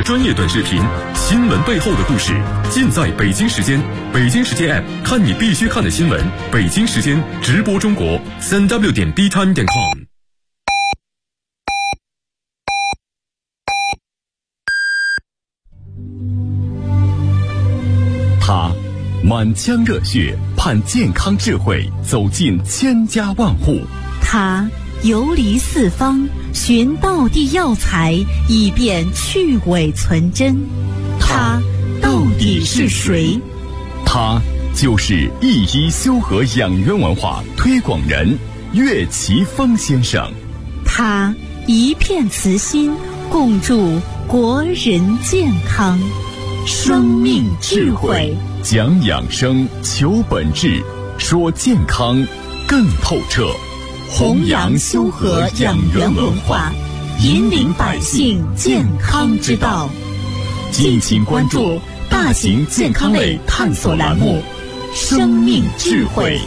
专业短视频，新闻背后的故事，尽在北京时间。北京时间 App， 看你必须看的新闻。北京时间直播中国，3w.btime.com。他满腔热血，盼健康智慧走进千家万户。 他游离四方，寻道地药材，以便去伪存真。他到底是谁？ 他就是一一修和养元文化推广人岳奇峰先生。 他一片慈心，共筑国人健康。生命智慧， 讲养生，求本质，说健康更透彻。 弘扬修和养元文化，引领百姓健康之道。 敬请关注大型健康类探索栏目《生命智慧》。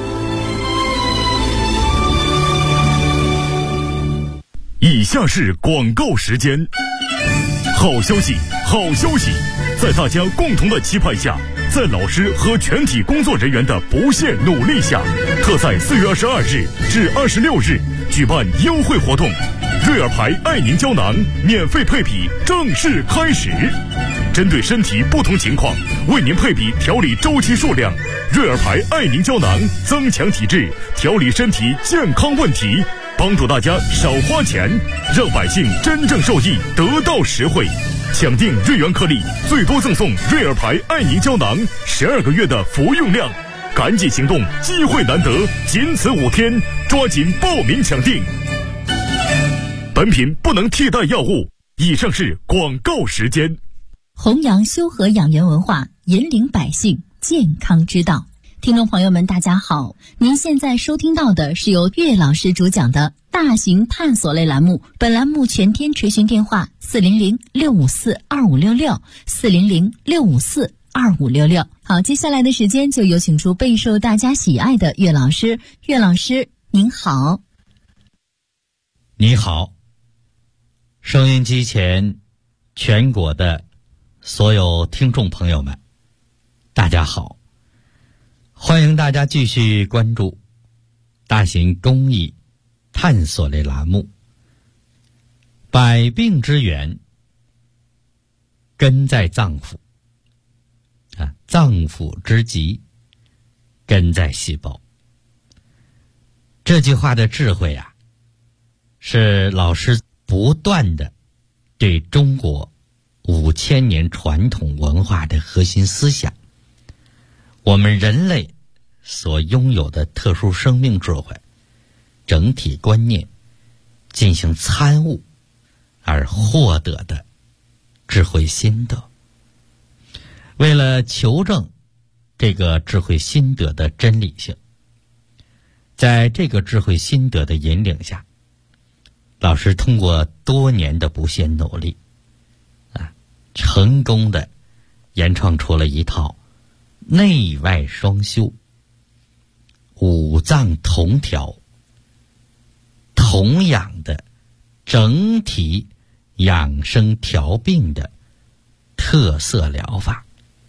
以下是广告时间。好消息，好消息！在大家共同的期盼下，在老师和全体工作人员的不懈努力下，特在4月22日至26日举办优惠活动，瑞尔牌爱宁胶囊免费配比正式开始。针对身体不同情况，为您配比调理周期数量。瑞尔牌爱宁胶囊增强体质，调理身体健康问题，帮助大家少花钱，让百姓真正受益，得到实惠。抢订瑞元颗粒，最多赠送瑞尔牌爱宁胶囊12个月的服用量。赶紧行动，机会难得，仅此5天，抓紧报名抢订。本品不能替代药物。以上是广告时间。 弘扬修和养元文化，引领百姓健康之道。听众朋友们，大家好，您现在收听到的是由岳老师主讲的大型探索类栏目。本栏目全天垂询电话400-654-2566 400-654-2566。好，接下来的时间就有请出备受大家喜爱的岳老师。岳老师您好。 你好，收音机前全国的所有听众朋友们，大家好，欢迎大家继续关注大型公益探索类栏目。百病之源根在脏腑脏腑之疾根在细胞。这句话的智慧是老师不断的对中国5000年传统文化的核心思想，我们人类所拥有的特殊生命智慧整体观念进行参悟而获得的智慧心得。为了求证这个智慧心得的真理性，在这个智慧心得的引领下，老师通过多年的不懈努力成功的研创出了一套内外双修、五脏同调、同养的整体养生调病的特色疗法。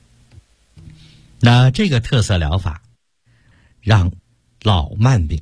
那这个特色疗法让老慢病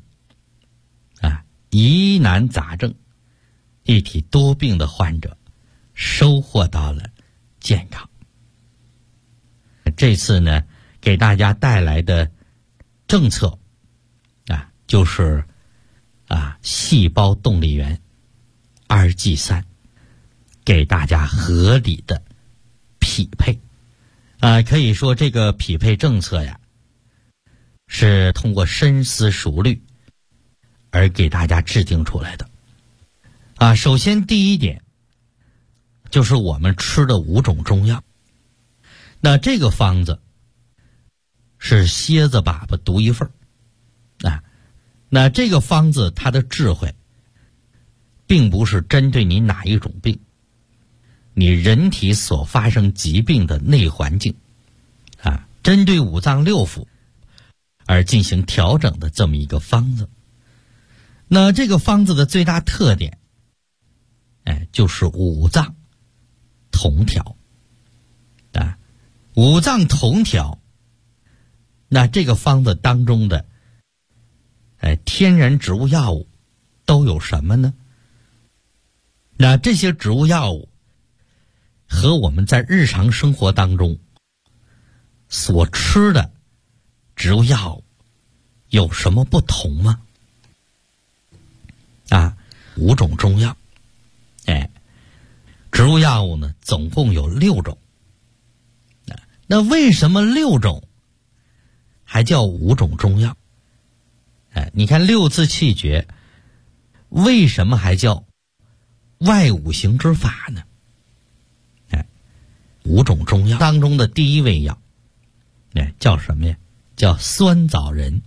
疑难杂症一体多病的患者收获到了健康。这次呢，给大家带来的政策就是细胞动力源2G3，给大家合理的匹配。可以说这个匹配政策是通过深思熟虑而给大家制定出来的。首先第一点就是我们吃的5种中药。那这个方子是蝎子粑粑独一份那这个方子它的智慧并不是针对你哪一种病，你人体所发生疾病的内环境针对五脏六腑而进行调整的这么一个方子。那这个方子的最大特点就是五脏同调啊，五脏同调。那这个方子当中的天然植物药物都有什么呢？那这些植物药物和我们在日常生活当中所吃的植物药物有什么不同吗？5种中药，植物药物呢总共有6种。那为什么6种还叫5种中药？你看6字气诀，为什么还叫外五行之法呢？5种中药当中的第一味药，叫什么呀？叫酸枣仁。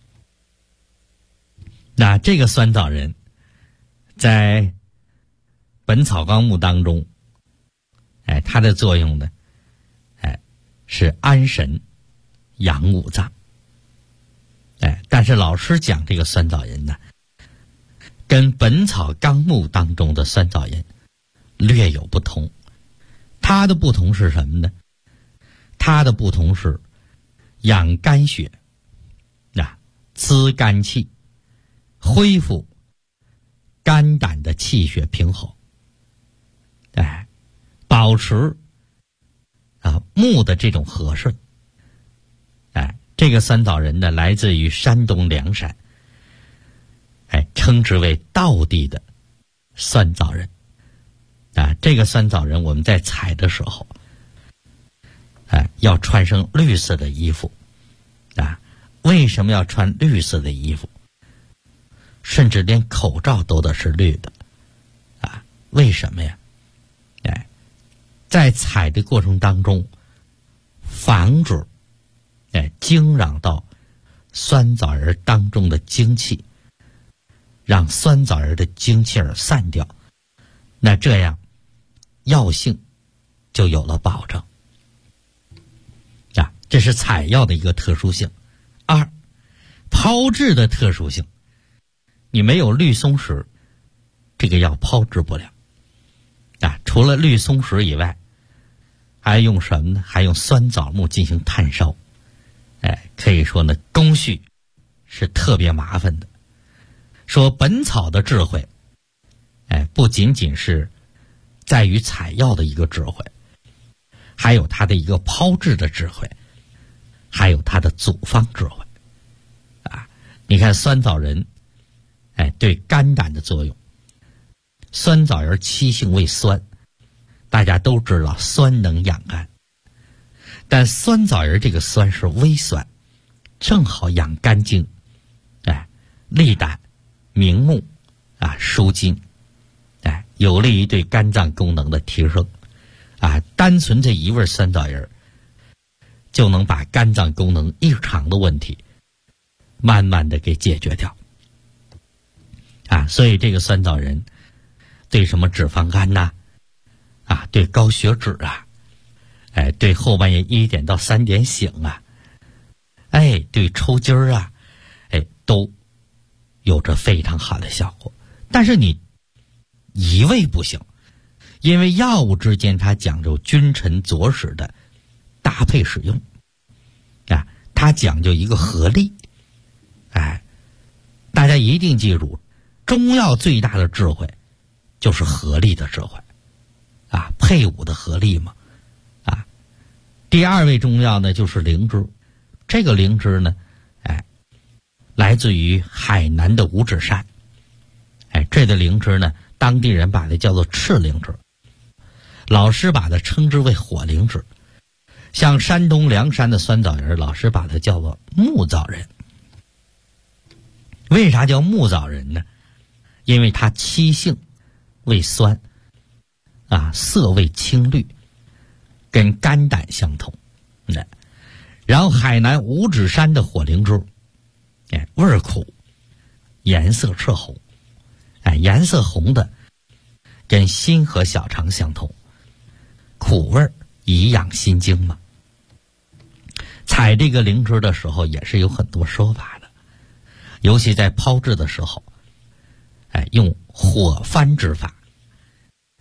那这个酸枣仁在《本草纲目》当中，它的作用呢，是安神养五脏。但是老师讲这个酸枣仁呢，跟《本草纲目》当中的酸枣仁略有不同。它的不同是什么呢？它的不同是养肝血，滋肝气，恢复肝胆的气血平衡，保持木的这种和顺。这个酸枣仁呢，来自于山东凉山，称之为道地的酸枣仁。这个酸枣仁我们在采的时候，要穿上绿色的衣服。为什么要穿绿色的衣服？甚至连口罩都得是绿的。为什么呀？在采的过程当中，防止惊扰到酸枣仁当中的精气，让酸枣仁的精气儿散掉，那这样药性就有了保证。这是采药的一个特殊性。2，炮制的特殊性。你没有绿松石，这个药炮制不了。除了绿松石以外，还用什么呢？还用酸枣木进行炭烧。可以说呢，工序是特别麻烦的。说本草的智慧，不仅仅是在于采药的一个智慧，还有它的一个炮制的智慧，还有它的组方智慧。你看酸枣仁，对肝胆的作用。酸枣仁七性为酸，大家都知道酸能养肝，但酸枣仁这个酸是微酸，正好养肝经，利胆明目，舒筋，有利于对肝脏功能的提升。单纯这一味酸枣仁就能把肝脏功能异常的问题慢慢的给解决掉。所以这个酸枣仁对什么脂肪肝呐，对高血脂对后半夜1点到3点醒对抽筋儿都有着非常好的效果。但是你一味不行，因为药物之间它讲究君臣佐使的搭配使用，它讲究一个合力。大家一定记住，中药最大的智慧就是合力的智慧，配伍的合力嘛。第2味中药呢就是灵芝。这个灵芝呢，来自于海南的五指山。这个灵芝呢，当地人把它叫做赤灵芝，老师把它称之为火灵芝。像山东凉山的酸枣仁，老师把它叫做木枣仁。为啥叫木枣仁呢？因为它七性为酸，色味青绿，跟肝胆相同。然后海南五指山的火灵芝，味儿苦，颜色赤红，颜色红的跟心和小肠相同，苦味儿以养心经嘛。采这个灵芝的时候也是有很多说法的，尤其在炮制的时候，用火翻之法，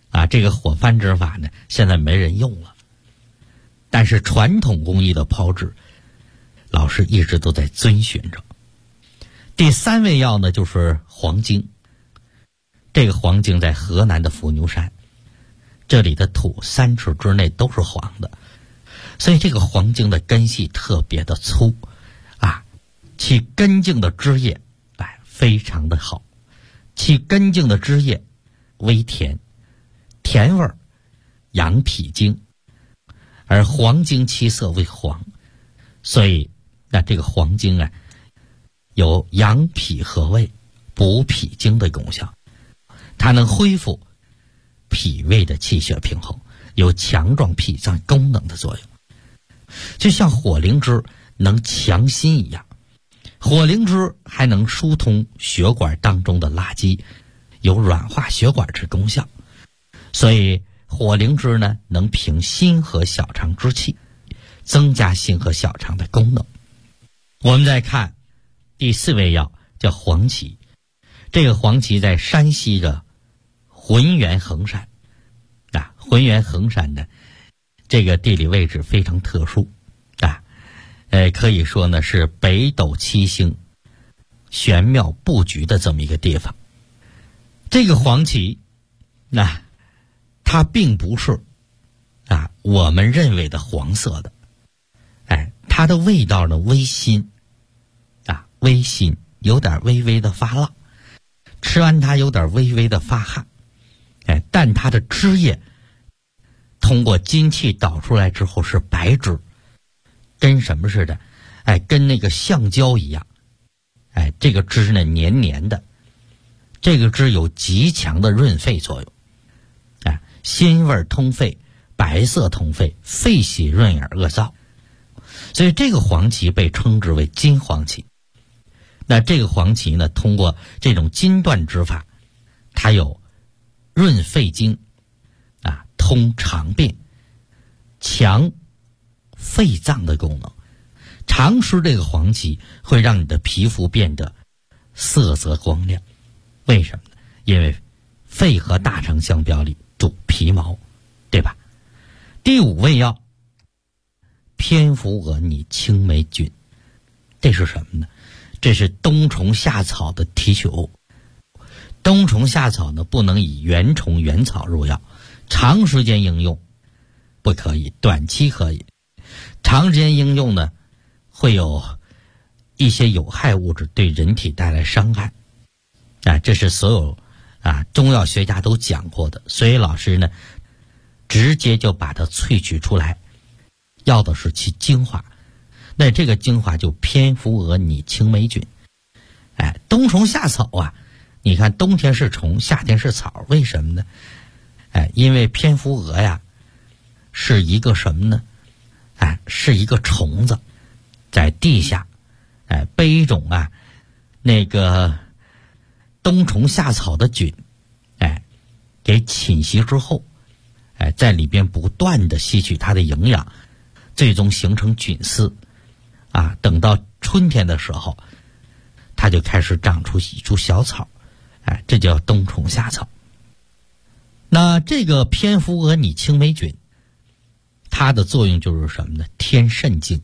这个火翻制法呢，现在没人用了。但是传统工艺的炮制，老师一直都在遵循着。第3味药呢，就是黄精。这个黄精在河南的伏牛山，这里的土3尺之内都是黄的，所以这个黄精的根系特别的粗其根茎的汁液非常的好，其根茎的汁液微甜，甜味儿养脾经，而黄精其色为黄，所以这个黄精有养脾和胃、补脾经的功效，它能恢复脾胃的气血平衡，有强壮脾脏功能的作用。就像火灵芝能强心一样，火灵芝还能疏通血管当中的垃圾，有软化血管之功效。所以火灵芝呢，能平心和小肠之气，增加心和小肠的功能。我们再看第4味药，叫黄芪。这个黄芪在山西的浑源衡山浑源衡山的这个地理位置非常特殊可以说呢是北斗七星玄妙布局的这么一个地方。这个黄芪它并不是我们认为的黄色的，它的味道呢微辛微辛，有点微微的发辣，吃完它有点微微的发汗，但它的汁液通过津气导出来之后是白汁，跟什么似的？跟那个橡胶一样。这个汁呢黏黏的，这个汁有极强的润肺作用。辛味通肺，白色通肺，肺喜润耳恶燥。所以这个黄芪被称之为金黄芪。那这个黄芪呢，通过这种筋断之法，它有润肺经通肠便、强肺脏的功能。常吃这个黄芪会让你的皮肤变得色泽光亮。为什么呢？因为肺和大肠相表里主皮毛，对吧？第5味药蝙蝠蛾拟青霉菌。这是什么呢？这是冬虫夏草的提取物。冬虫夏草呢，不能以原虫原草入药，长时间应用不可以，短期可以。长时间应用呢，会有一些有害物质对人体带来伤害。这是所有中药学家都讲过的，所以老师呢直接就把它萃取出来，要的是其精华。那这个精华就蝙蝠蛾拟青霉菌。冬虫夏草你看冬天是虫，夏天是草，为什么呢？因为蝙蝠蛾是一个什么呢？是一个虫子，在地下被一种那个冬虫夏草的菌给侵袭之后，在里边不断的吸取它的营养，最终形成菌丝等到春天的时候，它就开始长出一株小草，这叫冬虫夏草。那这个蝙蝠蛾拟青霉菌，它的作用就是什么呢？添肾精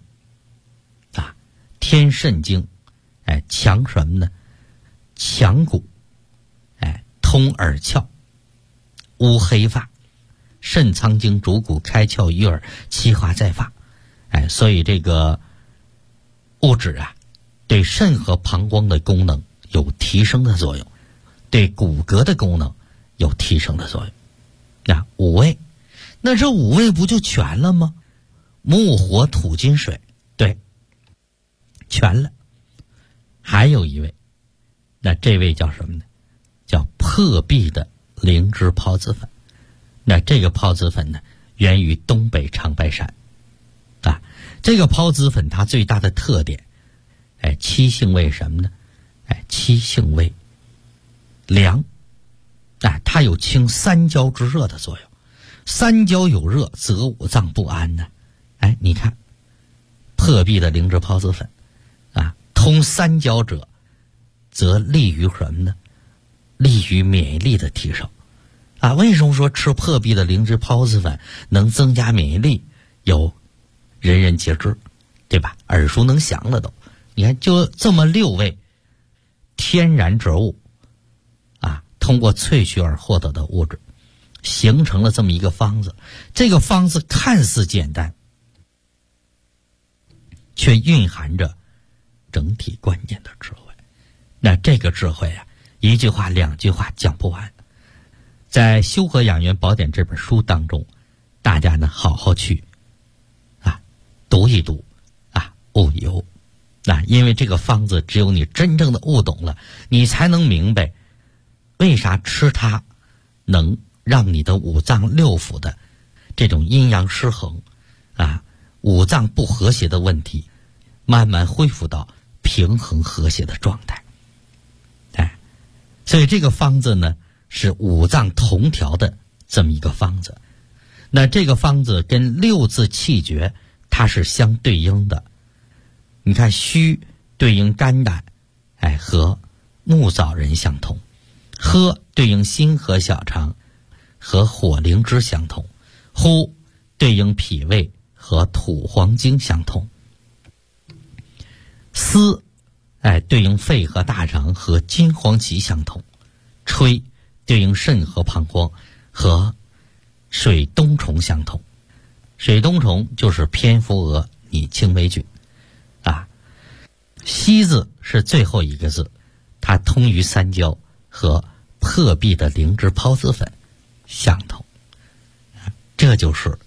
添肾精，强什么呢？强骨，通耳窍，乌黑发，肾藏精主骨，开窍于耳，气化在发。所以这个物质对肾和膀胱的功能有提升的作用，对骨骼的功能有提升的作用。5味，那这5味不就全了吗？木火土金水，对，全了。还有一味，那这味叫什么呢？叫破壁的灵芝孢子粉。那这个孢子粉呢，源于东北长白山。这个孢子粉它最大的特点，七性味什么呢？七性味凉，它有清三焦之热的作用。三焦有热，则五脏不安呢。你看，破壁的灵芝孢子粉，通三焦者，则利于什么呢？利于免疫力的提升。 啊，为什么说吃破壁的灵芝孢子粉能增加免疫力？有人人皆知，对吧？耳熟能详了都。你看，就这么6味天然植物啊，通过萃取而获得的物质，形成了这么一个方子。这个方子看似简单，却蕴含着整体关键的智慧。那这个智慧啊，一句话2句话讲不完。在《修和养元宝典》这本书当中，大家呢好好去读一读悟一悟。因为这个方子只有你真正的悟懂了，你才能明白为啥吃它能让你的五脏六腑的这种阴阳失衡五脏不和谐的问题慢慢恢复到平衡和谐的状态。所以这个方子呢是五脏同调的这么一个方子。那这个方子跟6字气诀它是相对应的。你看，虚对应肝胆，和木枣仁相同；喝对应心和小肠，和火灵芝相同；呼对应脾胃，和土黄精相同；思对应肺和大肠，和金黄芪相同；吹对应肾和膀胱，和水冬虫相同。水冬虫就是蝙蝠蛾拟青霉菌。西字是最后一个字，它通于三焦，和破壁的灵芝孢子粉相同。这就是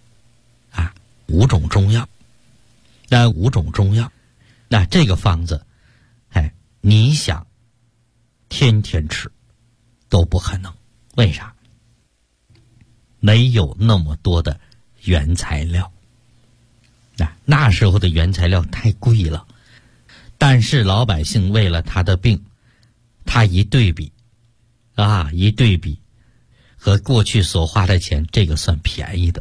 5种中药。那5种中药，那这个方子你想天天吃都不可能。为啥？没有那么多的原材料。那时候的原材料太贵了，但是老百姓为了他的病，他一对比和过去所花的钱，这个算便宜的。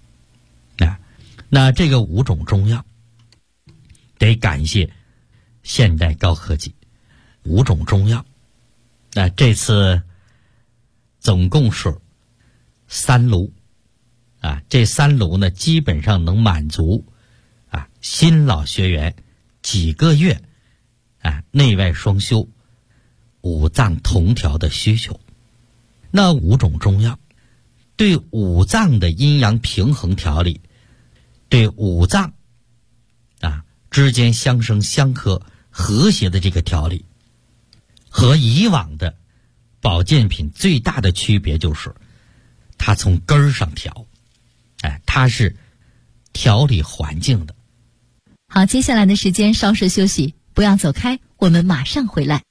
那这个5种中药得感谢现代高科技。5种中药，那这次总共是3炉这3炉呢基本上能满足新老学员几个月内外双修五脏同调的需求。那5种中药对五脏的阴阳平衡调理，对五脏之间相生相克和谐的这个调理，和以往的保健品最大的区别就是它从根儿上调，它是调理环境的。 好，接下来的时间稍事休息，不要走开，我们马上回来。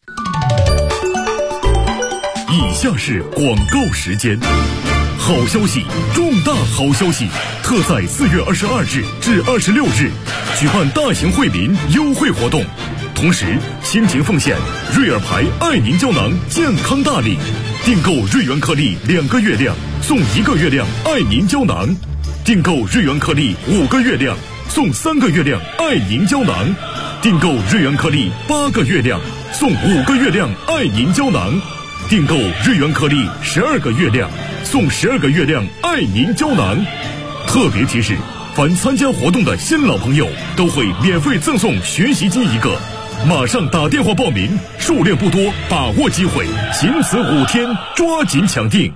以下是广告时间。好消息，重大好消息！特在4月22日至26日举办大型惠民优惠活动，同时倾情奉献瑞尔牌爱宁胶囊健康大礼，订购瑞元颗粒2个月量送1个月量爱宁胶囊，订购瑞元颗粒5个月量送3个月亮爱宁胶囊，订购瑞元颗粒8个月亮送5个月亮爱宁胶囊，订购瑞元颗粒12个月亮送12个月亮爱宁胶囊。特别提示，凡参加活动的新老朋友都会免费赠送学习机1个，马上打电话报名，数量不多，把握机会，仅此5天，抓紧抢订。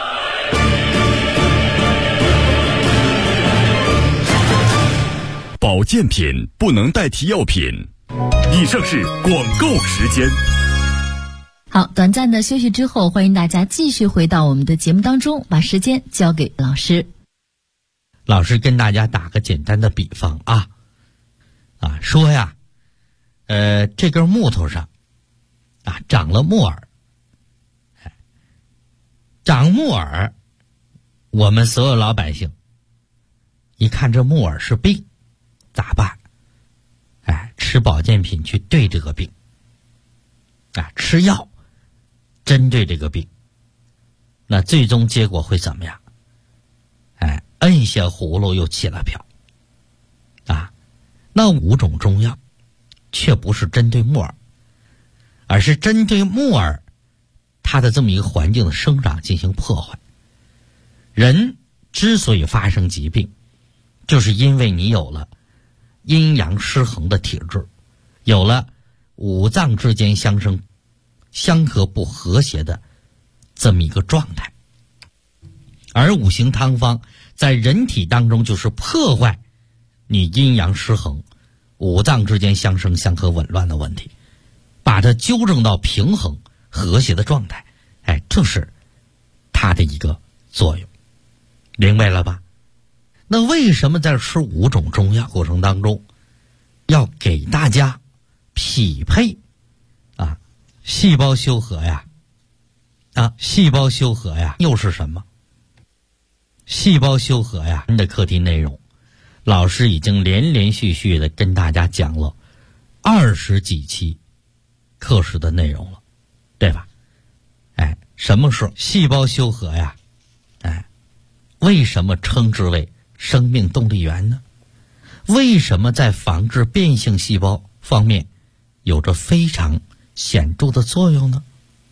保健品不能代替药品。以上是广告时间。 好，短暂的休息之后，欢迎大家继续回到我们的节目当中，把时间交给老师。 老师跟大家打个简单的比方说呀，这根木头上长了木耳，长木耳，我们所有老百姓一看这木耳是病，咋办？吃保健品去对这个病，吃药针对这个病，那最终结果会怎么样？摁下葫芦又起了瓢。那5种中药却不是针对木耳，而是针对木耳它的这么一个环境的生长进行破坏。 人之所以发生疾病，就是因为你有了阴阳失衡的体质，有了五脏之间相合不和谐的这么一个状态。而五行汤方在人体当中就是破坏你阴阳失衡、五脏之间相生相克紊乱的问题，把它纠正到平衡和谐的状态。这是它的一个作用，明白了吧？那为什么在吃5种中药过程当中要给大家匹配细胞修和呀？细胞修和呀又是什么？细胞修和呀的课题内容，老师已经连续的跟大家讲了20几期课时的内容了，对吧？什么是细胞修和呀？为什么称之为生命动力源呢？为什么在防治变性细胞方面有着非常显著的作用呢？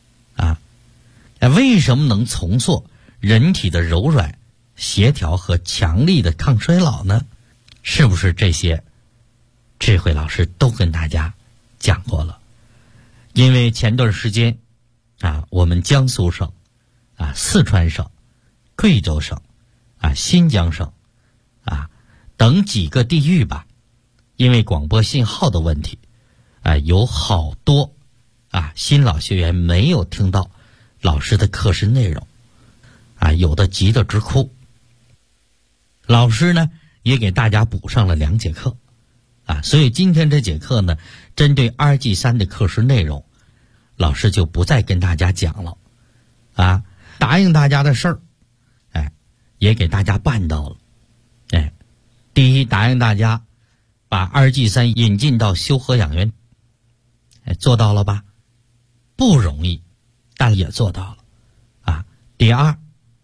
为什么能重塑人体的柔软、协调和强力的抗衰老呢？是不是这些这回老师都跟大家讲过了？因为前段时间我们江苏省四川省、贵州省新疆省等几个地域吧，因为广播信号的问题有好多新老学员没有听到老师的课时内容有的急得直哭。老师呢也给大家补上了2节课所以今天这节课呢，针对2G3的课时内容，老师就不再跟大家讲了答应大家的事儿也给大家办到了。第一，答应大家把2G3引进到修和养元，做到了吧？不容易，但也做到了第二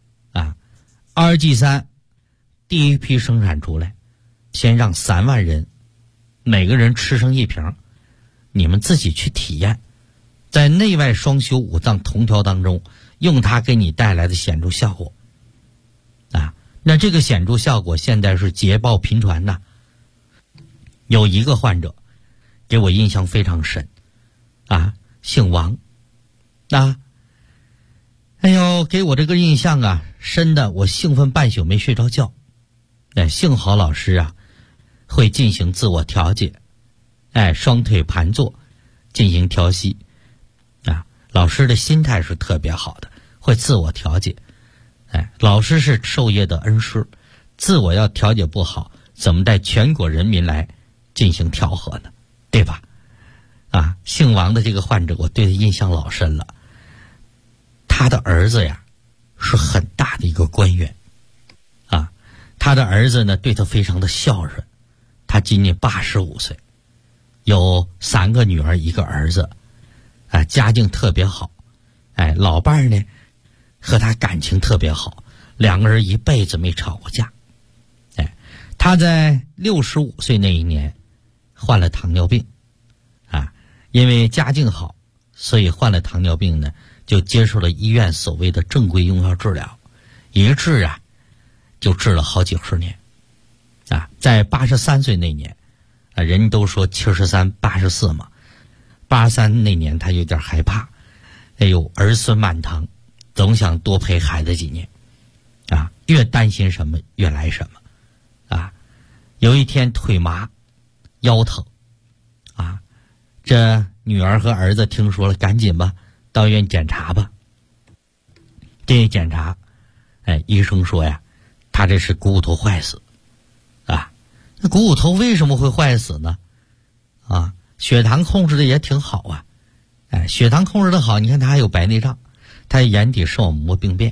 2G3第一批生产出来，先让3万人每个人吃上1瓶，你们自己去体验，在内外双修五脏同调当中用它给你带来的显著效果那这个显著效果现在是捷报频传呐。有一个患者给我印象非常深姓王给我这个印象深的我兴奋半宿没睡着觉。幸好老师会进行自我调节，双腿盘坐进行调息老师的心态是特别好的，会自我调节。老师是授业的恩师，自我要调节不好，怎么带全国人民来进行调和呢？对吧？姓王的这个患者，我对他印象老深了。他的儿子是很大的一个官员他的儿子呢对他非常的孝顺，他今年85岁，有3个女儿1个儿子家境特别好老伴儿呢和他感情特别好，2个人一辈子没吵过架他在65岁那一年患了糖尿病因为家境好，所以患了糖尿病呢就接受了医院所谓的正规用药治疗，一治就治了好几十年在83岁那年人都说73、84嘛，83那年他有点害怕，儿孙满堂，总想多陪孩子几年越担心什么越来什么有一天腿麻腰疼这女儿和儿子听说了，赶紧吧到医院检查吧。这一检查医生说他这是股骨头坏死那股骨头为什么会坏死呢血糖控制的也挺好血糖控制的好，你看他还有白内障，他眼底视网膜病变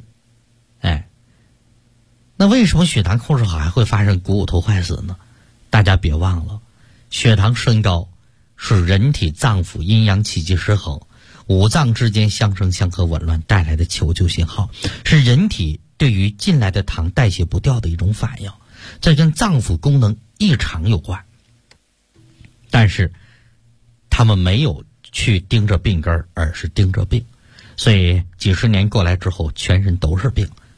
那为什么血糖控制好还会发生股骨头坏死呢？大家别忘了，血糖升高是人体脏腑阴阳气机失衡、五脏之间相生相克紊乱带来的求救信号，是人体对于进来的糖代谢不掉的一种反应，这跟脏腑功能异常有关。但是他们没有去盯着病根儿，而是盯着病，所以几十年过来之后全身都是病，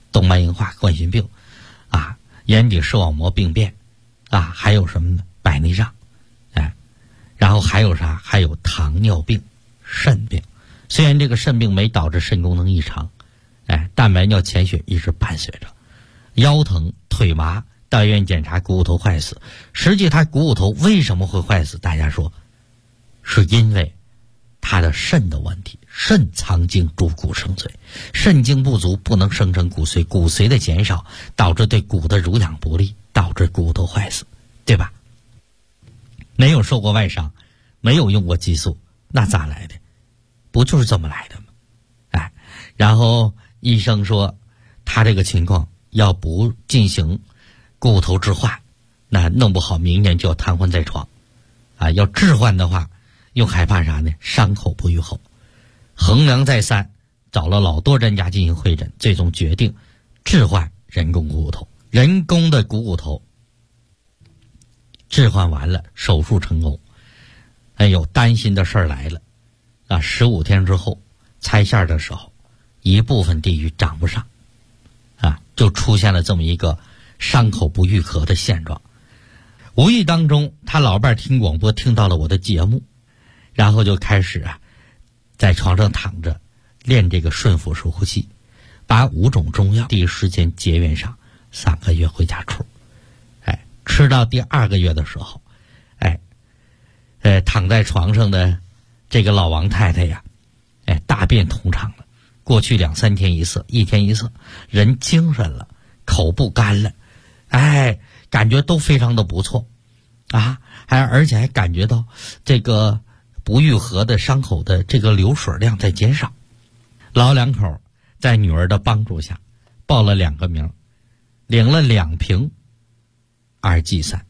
动脉硬化、冠心病啊，眼底视网膜病变啊，还有什么呢？白内障，然后还有啥？还有糖尿病、肾病。虽然这个肾病没导致肾功能异常，蛋白尿、潜血一直伴随着。腰疼、腿麻，到医院检查股骨头坏死。实际他股骨头为什么会坏死？大家说，是因为他的肾的问题。肾藏精主骨生髓，肾精不足不能生成骨髓，骨髓的减少导致对骨的濡养不利，导致骨头坏死，对吧？没有受过外伤，没有用过激素，那咋来的？不就是这么来的吗？然后医生说他这个情况要不进行骨头置换，那弄不好明年就要瘫痪在床要置换的话，又害怕啥呢？伤口不愈后。衡量再三，找了老多专家进行会诊，最终决定置换人工股骨头。人工的股骨头置换完了，手术成功。担心的事儿来了15天之后拆线的时候，一部分地域长不上就出现了这么一个伤口不愈合的现状。无意当中，他老伴听广播听到了我的节目，然后就开始在床上躺着练这个顺腹式呼吸，把5种中药第一时间结缘上，3个月回家出。吃到第2个月的时候，躺在床上的这个老王太太呀，大便通畅了，过去2、3天一次，1天一次，人精神了，口不干了，感觉都非常的不错而且还感觉到这个不愈合的伤口的这个流水量在减少。老两口在女儿的帮助下报了2个名，领了2瓶2G3。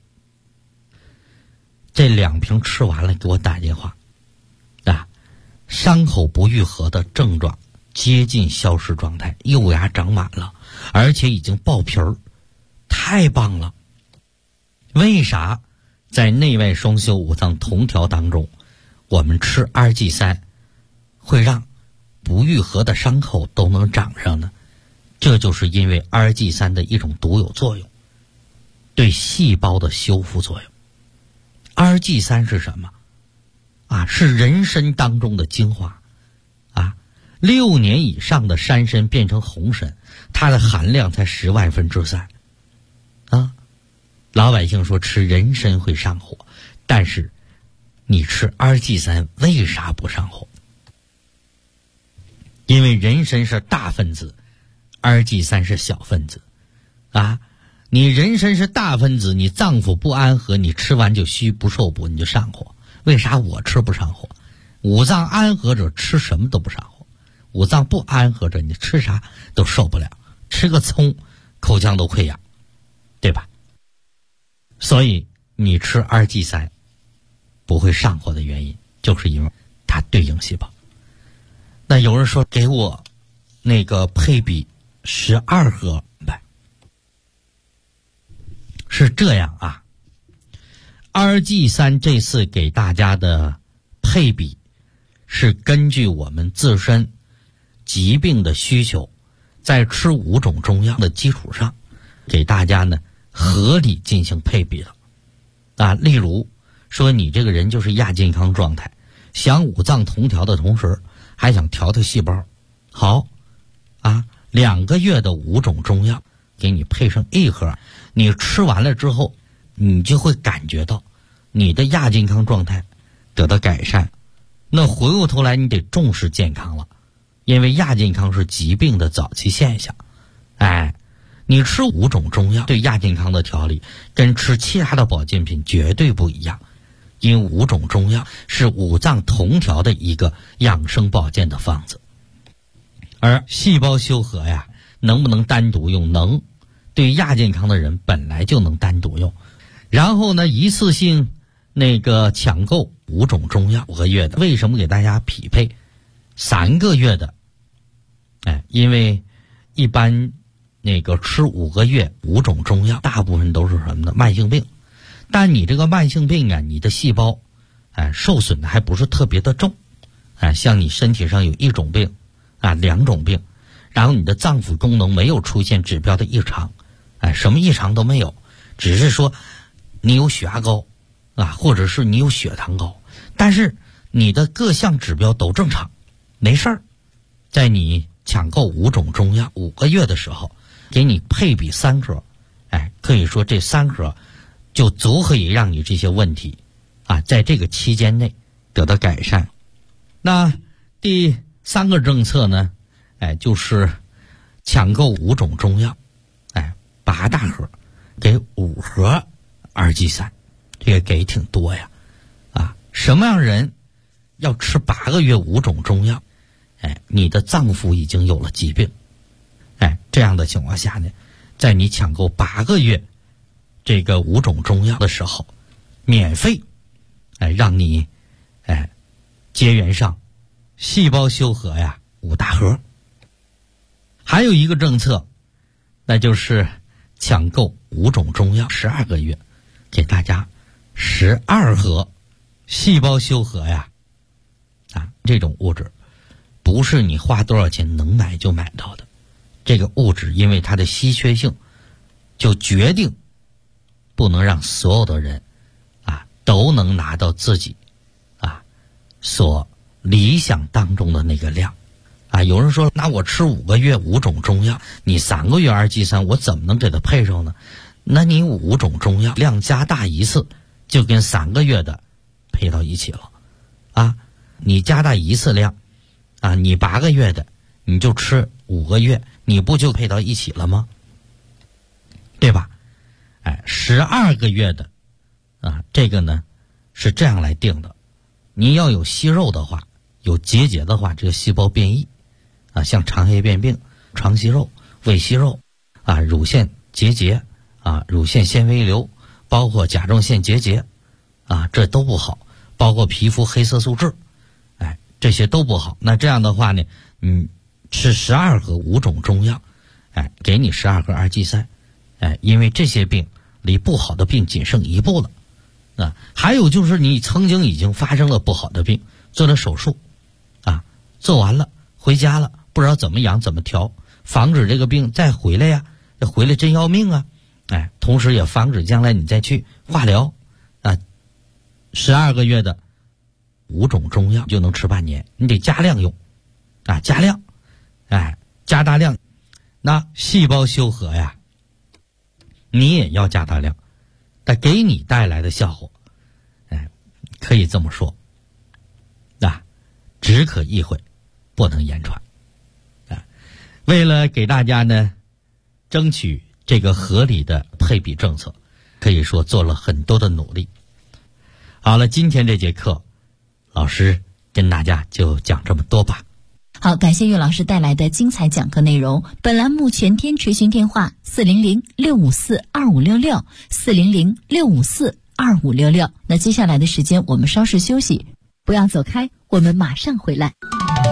这2瓶吃完了给我打电话伤口不愈合的症状接近消失状态，幼芽长满了，而且已经爆皮儿，太棒了。为啥在内外双修5脏同调当中，我们吃 2G3 会让不愈合的伤口都能长上呢？这就是因为 2G3 的一种独有作用，对细胞的修复作用。2G3 是什么是人参当中的精华6年以上的山参变成红参，它的含量才10万分之3老百姓说吃人参会上火，但是你吃 2G3 为啥不上火？因为人参是大分子，2G3 是小分子你人参是大分子，你脏腑不安和，你吃完就虚不受补，你就上火。为啥我吃不上火？五脏安和者吃什么都不上火，五脏不安和者你吃啥都受不了，吃个葱口腔都溃疡，对吧？所以你吃 2G3 不会上火的原因，就是因为它对应细胞。那有人说给我那个配比12盒呗，是这样2G3 这次给大家的配比是根据我们自身疾病的需求，在吃5种中药的基础上，给大家呢合理进行配比的例如说你这个人就是亚健康状态，想5脏同调的同时还想调细胞，好2个月的5种中药给你配上1盒，你吃完了之后，你就会感觉到你的亚健康状态得到改善。那回过头来你得重视健康了，因为亚健康是疾病的早期现象。你吃5种中药对亚健康的调理跟吃其他的保健品绝对不一样，因为5种中药是5脏同调的一个养生保健的方子。而细胞修和能不能单独用？能，对亚健康的人本来就能单独用。然后呢，一次性抢购5种中药5个月的，为什么给大家匹配3个月的？因为一般吃5个月5种中药，大部分都是什么呢？慢性病。但你这个慢性病你的细胞受损的还不是特别的重像你身体上有1种病2种病， 然后你的脏腑功能没有出现指标的异常，什么异常都没有，只是说你有血压高或者是你有血糖高，但是你的各项指标都正常，没事儿。在你抢购5种中药5个月的时候，给你配比3盒，可以说这3盒就足可以让你这些问题在这个期间内得到改善。那第3个政策呢，就是抢购5种中药，8大盒给5盒2G3，这个给挺多呀。什么样人要吃8个月5种中药？你的脏腑已经有了疾病，这样的情况下呢，在你抢购8个月这个5种中药的时候，免费让你结缘上细胞修和5大盒。还有一个政策，那就是抢购5种中药12个月，给大家12盒细胞修和这种物质不是你花多少钱能买就买到的，这个物质因为它的稀缺性，就决定不能让所有的人都能拿到自己所理想当中的那个量有人说，那我吃5个月5种中药，你3个月2G3，我怎么能给它配上呢？那你5种中药量加大一次，就跟3个月的配到一起了你加大一次量你8个月的你就吃5个月，你不就配到一起了吗？对吧？12个月的这个呢是这样来定的，你要有息肉的话，有结节的话，这个细胞变异像肠黑变病、肠息肉、胃息肉乳腺结节乳腺纤维瘤，包括甲状腺结节这都不好，包括皮肤黑色素痣这些都不好。那这样的话呢，吃12盒5种中药给你12盒2G3因为这些病离不好的病仅剩1步了还有就是你曾经已经发生了不好的病，做了手术做完了回家了，不知道怎么养怎么调，防止这个病再回来回来真要命同时也防止将来你再去化疗12个月的5种中药就能吃半年，你得加量用加量加大量。那细胞修和你也要加大量，但给你带来的效果可以这么说只可意会不能言传为了给大家呢争取这个合理的配比政策，可以说做了很多的努力。好了，今天这节课老师跟大家就讲这么多吧。 好，感谢岳老师带来的精彩讲课内容。本栏目全天垂询电话400-654-2566 400-654-2566。那接下来的时间我们稍事休息，不要走开，我们马上回来。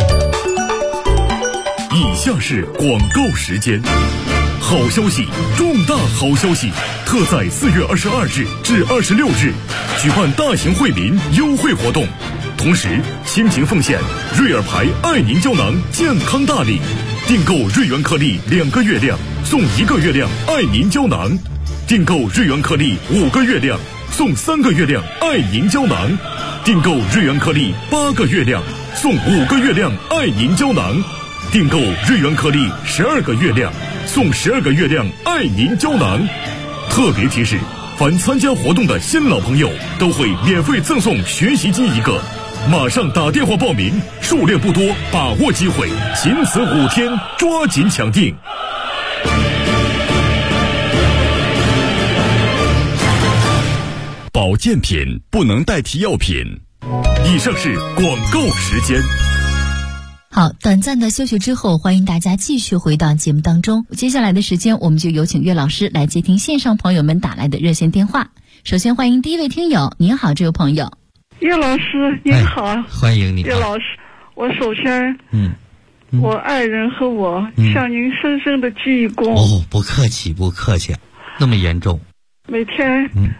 以下是广告时间。好消息，重大好消息！特在4月22日至26日举办大型惠民优惠活动，同时倾情奉献瑞尔牌爱宁胶囊健康大礼，订购瑞元颗粒2个月量送1个月量爱宁胶囊，订购瑞元颗粒5个月量送3个月量爱宁胶囊，订购瑞元颗粒8个月量送5个月量爱宁胶囊，订购瑞元颗粒12个月量送12个月亮爱宁胶囊。特别提示，凡参加活动的新老朋友都会免费赠送学习机1个，马上打电话报名，数量不多，把握机会，仅此5天，抓紧抢订。保健品不能代替药品。以上是广告时间。 好，短暂的休息之后，欢迎大家继续回到节目当中。接下来的时间，我们就有请岳老师来接听线上朋友们打来的热线电话。首先欢迎第一位听友，您好，这位朋友。 岳老师您好。 欢迎你。 岳老师，我首先我爱人和我向您深深的鞠一躬。 不客气不客气，那么严重。 每天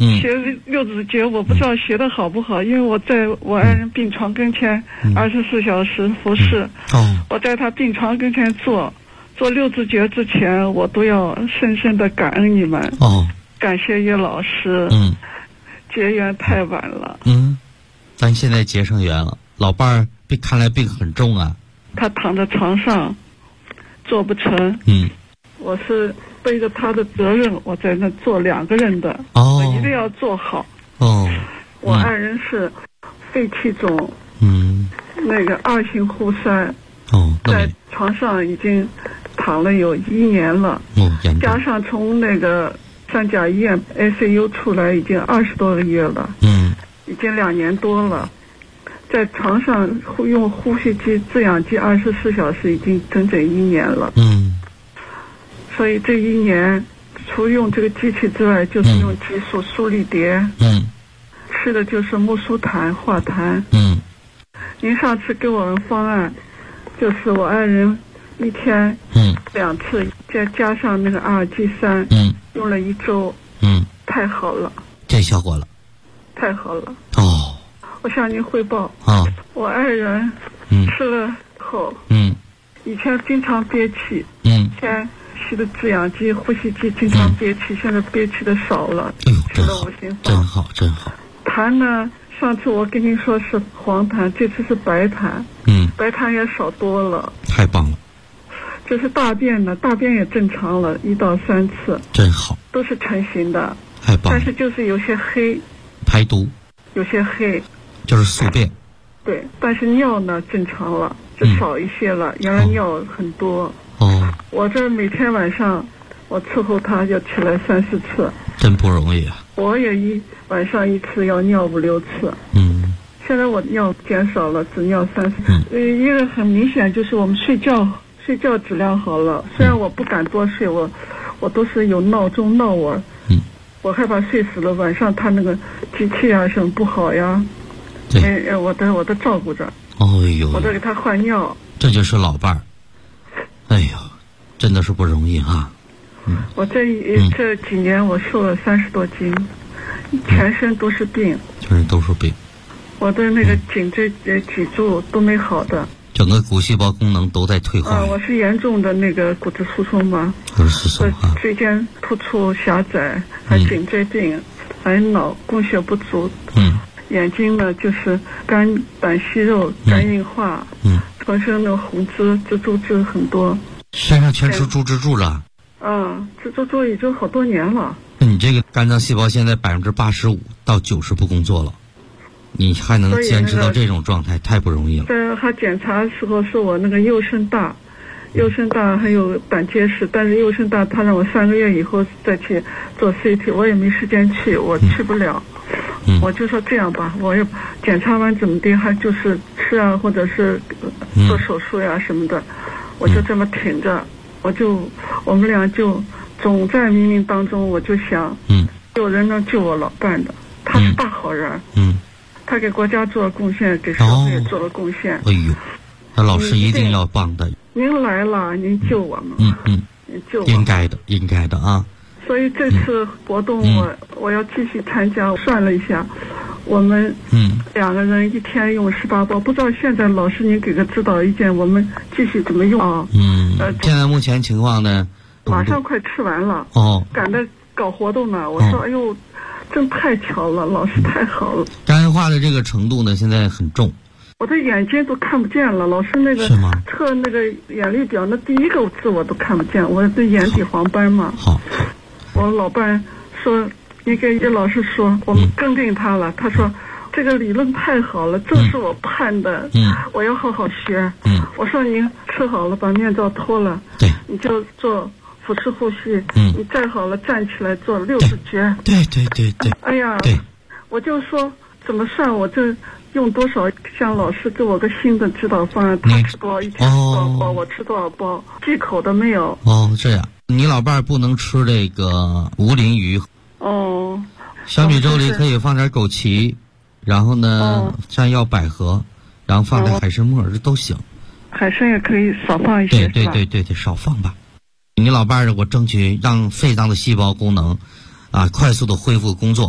学六字诀，我不知道学的好不好，因为我在我爱人病床跟前24小时服侍。我在他病床跟前做六字诀之前，我都要深深的感恩你们。感谢叶老师。结缘太晚了。 咱现在结上缘了。老伴儿看来病很重啊。 他躺在床上做不成。我是背着他的责任，我在那做2个人的。我一定要做好。我爱人是肺气肿。那个2型呼塞。在床上已经躺了有1年了。加上从那个三甲医院 ICU 出来已经20多个月了。已经2年多了。在床上用呼吸机、制氧机24小时，已经整整1年了。所以这1年，除用这个机器之外，就是用激素、舒力蝶。吃的就是木舒坦、化痰。您上次给我们方案，就是我爱人1天2次，再加上那个阿尔济酸，用了1周。太好了。 这效果了。 太好了。我向您汇报。我爱人吃了后，以前经常憋气。以前吸的制氧机、呼吸机经常憋气，现在憋气的少了。吃了5行方。 真好。 痰呢？上次我跟您说是黄痰，这次是白痰。白痰也少多了。 太棒了。 这是大便呢，大便也正常了1到3次。 真好。 都是成型的。 太棒了。 但是就是有些黑。 排毒。 有些黑。 就是宿便。 对，但是尿呢正常了，就少一些了。原来尿很多。我这每天晚上我伺候他要起来3、4次。 真不容易啊。 我也晚上1次要尿5、6次。现在我尿减少了，只尿3、4。一个很明显就是我们睡觉质量好了。虽然我不敢多睡，我都是有闹钟闹我。我害怕睡死了，晚上他那个机器啊什么不好呀。我都照顾着。我都给他换尿。 这就是老伴儿。真的是不容易哈。 我这几年我瘦了30多斤，全身都是病。我的那个颈椎、脊柱都没好的。 整个骨细胞功能都在退化。 我是严重的那个骨质疏松嘛。椎间突出狭窄，还颈椎病，还脑供血不足。眼睛呢就是肝胆息肉、肝硬化。浑身的红脂、蜘蛛痣很多。 身上全是猪蜘蛛了。 蜘蛛蛛已经好多年了。 你这个肝脏细胞现在85%到90%不工作了，你还能坚持到这种状态，太不容易了。 他检查的时候说我那个右肾大还有胆结石，但是右肾大他让我3个月以后再去做 CT， 我也没时间去，我去不了。我就说这样吧，我也检查完怎么的，还就是吃啊，或者是做手术呀什么的，我就这么挺着。我们俩就总在冥冥当中，我就想，有人能救我老伴的，他是大好人。他给国家做了贡献，给社会也做了贡献。 那老师一定要帮的。 您来了，您救我们。您救我。 应该的啊。 所以这次活动我要继续参加。算了一下，我们2个人1天用18包，不知道现在老师您给个指导意见，我们继续怎么用啊？ 现在目前情况呢， 马上快吃完了。赶着搞活动呢。我说哎呦，真太巧了，老师太好了。 肝硬化的这个程度呢，现在很重。 我的眼睛都看不见了，老师那个测那个眼力表，那第1个字我都看不见，我的眼底黄斑嘛。我老伴说，你给叶老师说，我们更定他了。他说这个理论太好了，正是我盼的。我要好好学。我说您吃好了，把面罩脱了，你就做腹式呼吸。你站好了，站起来做6字诀。 对。 哎呀，我就说怎么算，我这用多少？像老师给我个新的指导方案，他吃多少，1天吃多少包，我吃多少包，忌口的没有。 这样。你老伴儿不能吃这个无鳞鱼。小米粥里可以放点枸杞，然后呢山药、百合，然后放点海参末，这都行。 海参也可以少放一些。 对，少放吧。你老伴儿，我争取让肺脏的细胞功能快速的恢复工作，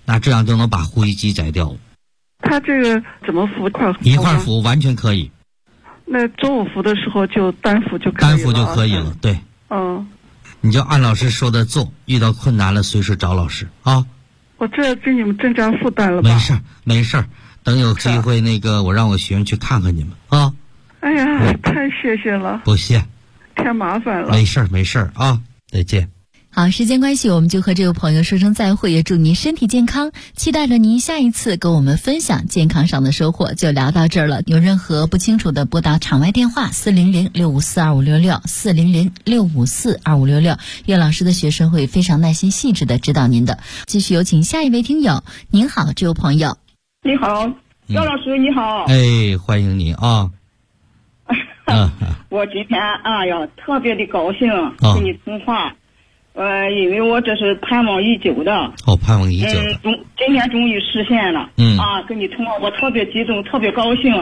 那这样就能把呼吸机摘掉了。 他这个怎么服？ 一块服完全可以。 那中午服的时候就单服就可以了。 单服就可以了，对。你就按老师说的做，遇到困难了随时找老师啊。 我这给你们增加负担了吧？ 没事儿，等有机会我让我学生去看看你们啊。 哎呀，太谢谢了。 不谢， 太麻烦了。 没事儿啊，再见。 好，时间关系，我们就和这位朋友说声再会，也祝您身体健康，期待着您下一次跟我们分享健康上的收获。就聊到这儿了，有任何不清楚的拨打场外电话400-654-2566，400-654-2566，岳老师的学生会非常耐心细致的指导您的。继续有请下一位听友。您好，这位朋友。 你好，岳老师你好。 哎，欢迎你啊。 我今天特别的高兴跟你通话。因为我这是盼望已久的。 盼望已久的。 今天终于实现了。跟你通话，我特别激动，特别高兴。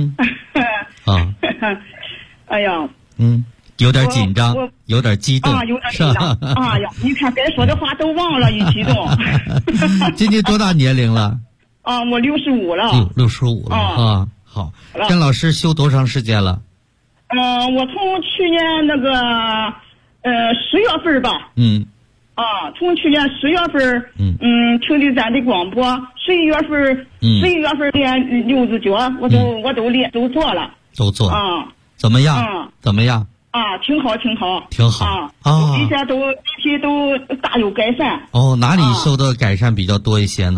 哎呀。 有点紧张，有点激动。 有点紧张。你看该说的话都忘了，一激动。 今年多大年龄了？ 我65了。 65了啊。好，跟老师修多长时间了？ 我从去年10月份吧。从去年10月份，听的咱的广播，11月份练六字诀，我都做了。 都做。怎么样？怎么样？ 挺好。一下都大有改善。 哪里受到改善比较多一些呢？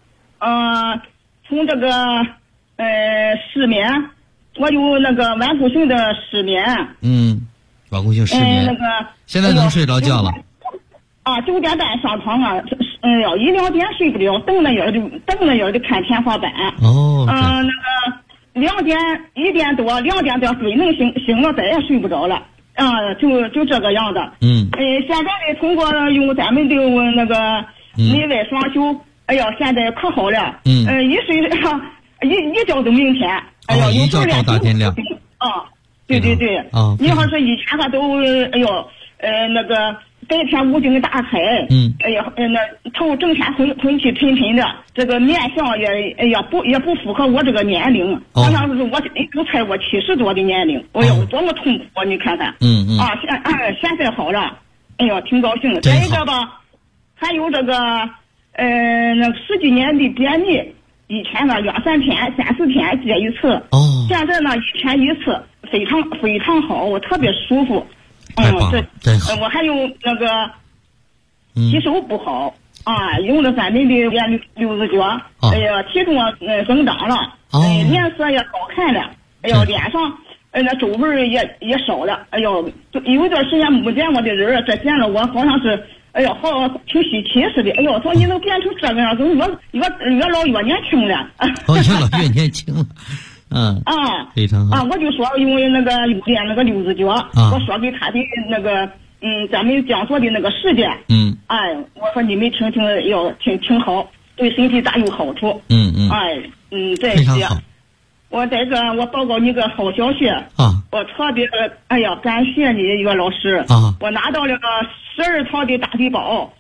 从这个失眠，我有那个顽固性的失眠。顽固性失眠。现在能睡着觉了？9点半上床1-2点睡不了，瞪着眼的看天花板。1点多睡能醒了，再也睡不着了。就这个样子。现在呢，通过用咱们的那个内外双修，现在可好了。一睡一觉到明天。 一觉到大天亮。 对。你要是以前都那个白天无精打采。那头整天昏气沉沉的，这个面相也不符合我这个年龄。好像是我都猜我70多的年龄。多么痛苦啊！你看看。现在好了。挺高兴的。再一个吧，还有这个那10几年的便秘，以前呢2-3天、3-4天接一次。现在呢1天1次，非常好，我特别舒服。我还有那个吸收不好用了咱们的六字诀，体重增长了，脸色也好看了，脸上那皱纹也少了，有一段时间没见我的人，这见了我好像是好挺稀奇似的。说你能变成这个样子，越老越年轻了。 越老越年轻了。非常好。 我就说因为那个练那个六字诀，我说给他的那个咱们讲座的那个时间。我说你们听挺好，对身体大有好处。这些。我在这我报告你个好消息。我特别感谢你岳老师。我拿到了个12套的大地宝。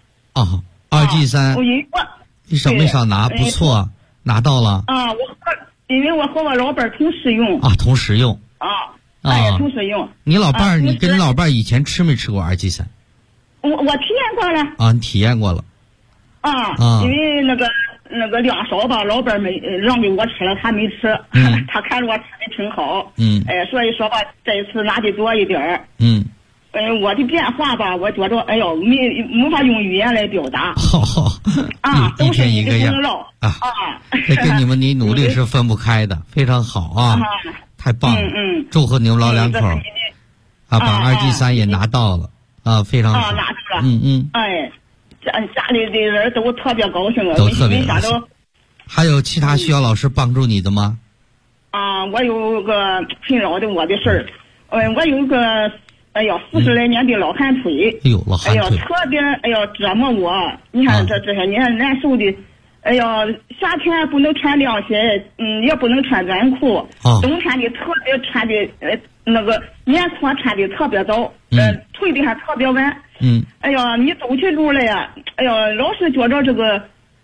2G3。你少没少拿，不错，拿到了。 因为我和我老伴儿同时用。 同时用。 同时用。 你老伴儿，你跟你老伴儿以前吃没吃过2G3？ 我体验过了。 你体验过了。 因为那个量少吧，老伴儿没让给我吃了，他没吃。他看着我吃的挺好。所以说吧，这一次拿的多一点儿。我的变化吧，我觉着没法用语言来表达。 一天一个样这跟你努力是分不开的，非常好太棒了。祝贺你们老两口把2G3也拿到了非常好。 拿到了。家里的人都特别高兴， 都特别高兴。还有其他需要老师帮助你的吗？ 我有个困扰的我的事儿。我有个40来年的老寒腿。 老寒腿。 特别折磨我。你看这些年难受的。夏天不能穿凉鞋，也不能穿短裤。冬天的特别穿的那个棉裤穿的特别早，退的还特别晚。你走起路来呀，老是觉着这个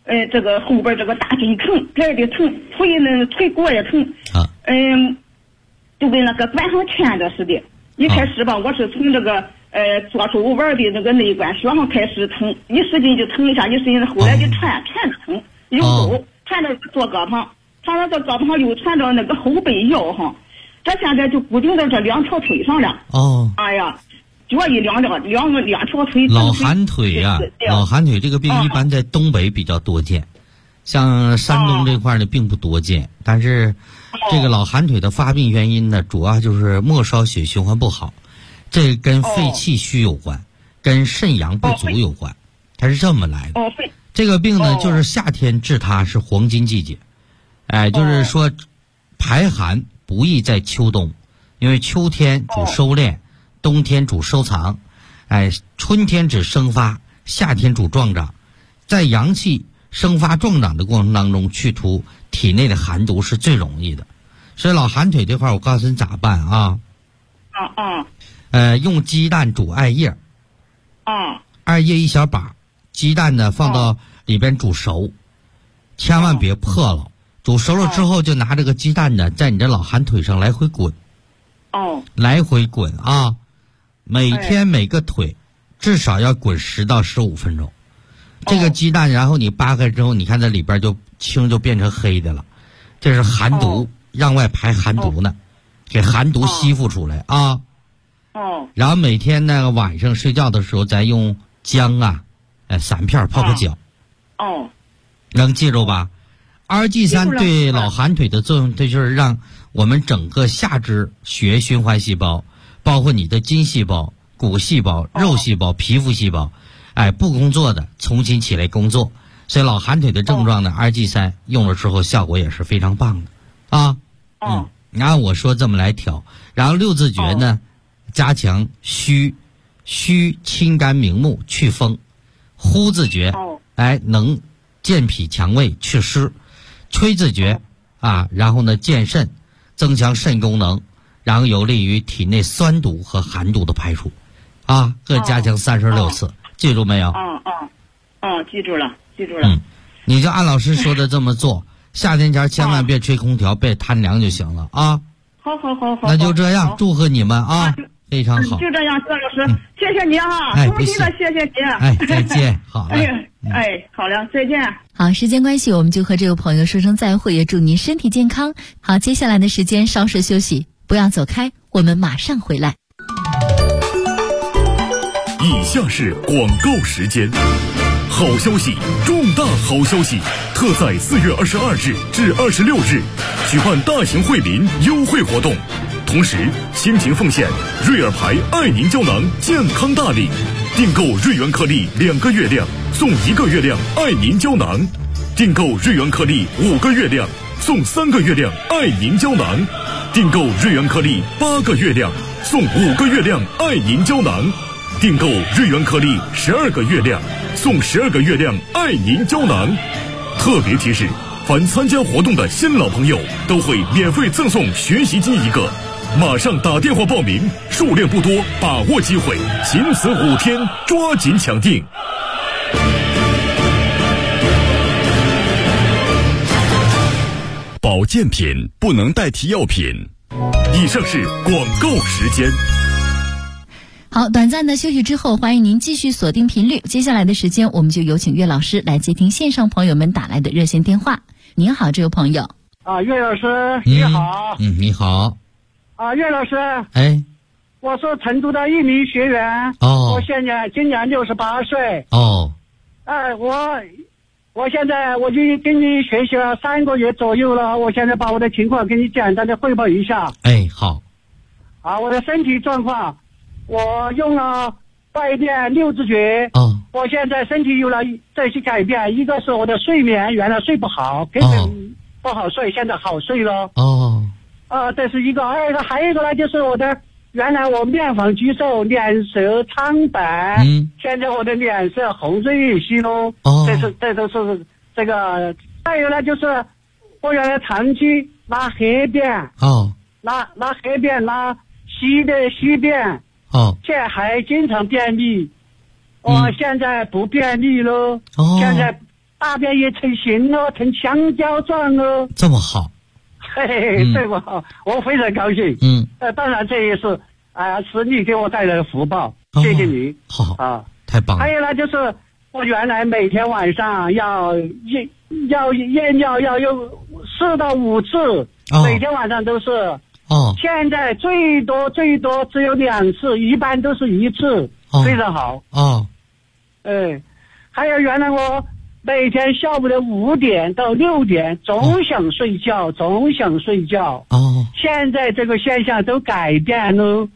这个后边这个大腿疼，这儿的疼，腿骨也疼。就跟那个管上圈子似的。一开始吧，我是从这个左手腕的那个内关穴上开始疼，一使劲就疼一下，一使劲，后来就串着疼，又走传到左胳膊，传到这胳膊上又传到那个后背腰上，这现在就固定到这两条腿上了。哎呀，脚一两条腿。 老寒腿呀，老寒腿这个病一般在东北比较多见，像山东这块呢并不多见，但是这个老寒腿的发病原因呢，主要就是末梢血循环不好，这跟肺气虚有关，跟肾阳不足有关，它是这么来的。这个病呢，就是夏天治它是黄金季节，就是说排寒不宜在秋冬，因为秋天主收敛，冬天主收藏，春天指生发，夏天主壮长，在阳气生发壮长的过程当中，去除体内的寒毒是最容易的。所以老寒腿这块我告诉你咋办啊？用鸡蛋煮艾叶，艾叶一小把，鸡蛋呢放到里边煮熟，千万别破了。煮熟了之后，就拿这个鸡蛋呢，在你这老寒腿上来回滚，来回滚啊！每天每个腿至少要滚10到15分钟。这个鸡蛋，然后你扒开之后，你看这里边就青就变成黑的了，这是寒毒，让外排寒毒呢，给寒毒吸附出来啊。然后每天那个晚上睡觉的时候，咱用姜散片泡个脚。能记住吧？RG3对老寒腿的作用，这就是让我们整个下肢血液循环细胞，包括你的筋细胞、骨细胞、肉细胞、皮肤细胞，不工作的重新起来工作。所以老寒腿的症状呢，RG3用了之后效果也是非常棒的你按我说这么来调，然后6字诀呢，加强虚清肝明目去风，呼字诀能健脾强胃祛湿，吹字诀然后呢健肾，增强肾功能，然后有利于体内酸毒和寒毒的排除各加强36次，记住没有？ 记住了。 你就按老师说的这么做，夏天前千万别吹空调，别贪凉就行了啊。 好， 那就这样，祝贺你们非常好。 就这样，谢老师，谢谢你衷心的谢谢你。 再见，好了。 好了，再见。 好，时间关系，我们就和这位朋友说声再会，也祝您身体健康。好，接下来的时间稍事休息，不要走开，我们马上回来。 以下是广告时间。好消息，重大好消息！特在4月22日至26日举办大型惠民优惠活动，同时倾情奉献瑞尔牌爱凝胶囊健康大礼，订购瑞元颗粒2个月亮送1个月亮爱凝胶囊，订购瑞元颗粒5个月亮送3个月亮爱凝胶囊，订购瑞元颗粒8个月亮送5个月亮爱凝胶囊，订购瑞元颗粒12个月亮送12个月亮爱凝胶囊。特别提示，凡参加活动的新老朋友都会免费赠送学习机1个，马上打电话报名，数量不多，把握机会，仅此5天，抓紧抢订。保健品不能代替药品。以上是广告时间。 好，短暂的休息之后，欢迎您继续锁定频率。接下来的时间，我们就有请岳老师来接听线上朋友们打来的热线电话。您好，这位朋友。 岳老师，你好。 你好。 岳老师。我是成都的一名学员。我今年68岁。我现在我就跟你学习了3个月左右了，我现在把我的情况给你简单的汇报一下。 好。 我的身体状况，我用了拜殿6字诀。我现在身体有了这些改变，一个是我的睡眠原来睡不好，根本不好睡，现在好睡了。这是一个，还有一个呢，就是原来我面黄肌瘦，脸色苍白，现在我的脸色红润有些喽。这都是这个。再有呢，就是我原来长期拉黑便，拉黑便，拉稀便，现在还经常便秘。我现在不便秘喽。现在大便也成型了，成香蕉状了。 这么好， 嘿嘿，这么好，我非常高兴。当然这也是是你给我带来的福报，谢谢你。 好啊，太棒了。 还有呢，就是我原来每天晚上要验尿要用4到5次，每天晚上都是。现在最多只有2次，一般都是1次，非常好。还有原来我每天下午的5点到6点总想睡觉，现在这个现象都改变了。